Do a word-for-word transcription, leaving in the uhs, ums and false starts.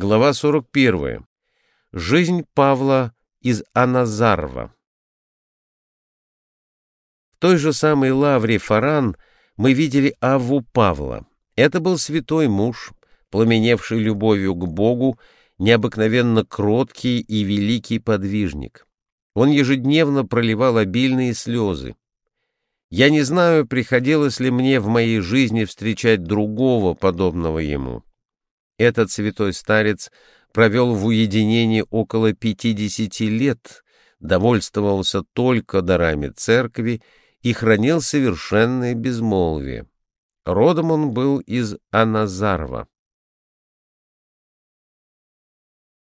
Глава сорок первая. Жизнь Павла из Аназарва. В той же самой лавре Фаран мы видели Авву Павла. Это был святой муж, пламеневший любовью к Богу, необыкновенно кроткий и великий подвижник. Он ежедневно проливал обильные слезы. Я не знаю, приходилось ли мне в моей жизни встречать другого, подобного ему. Этот святой старец провел в уединении около пятидесяти лет, довольствовался только дарами церкви и хранил совершенное безмолвие. Родом он был из Аназарва.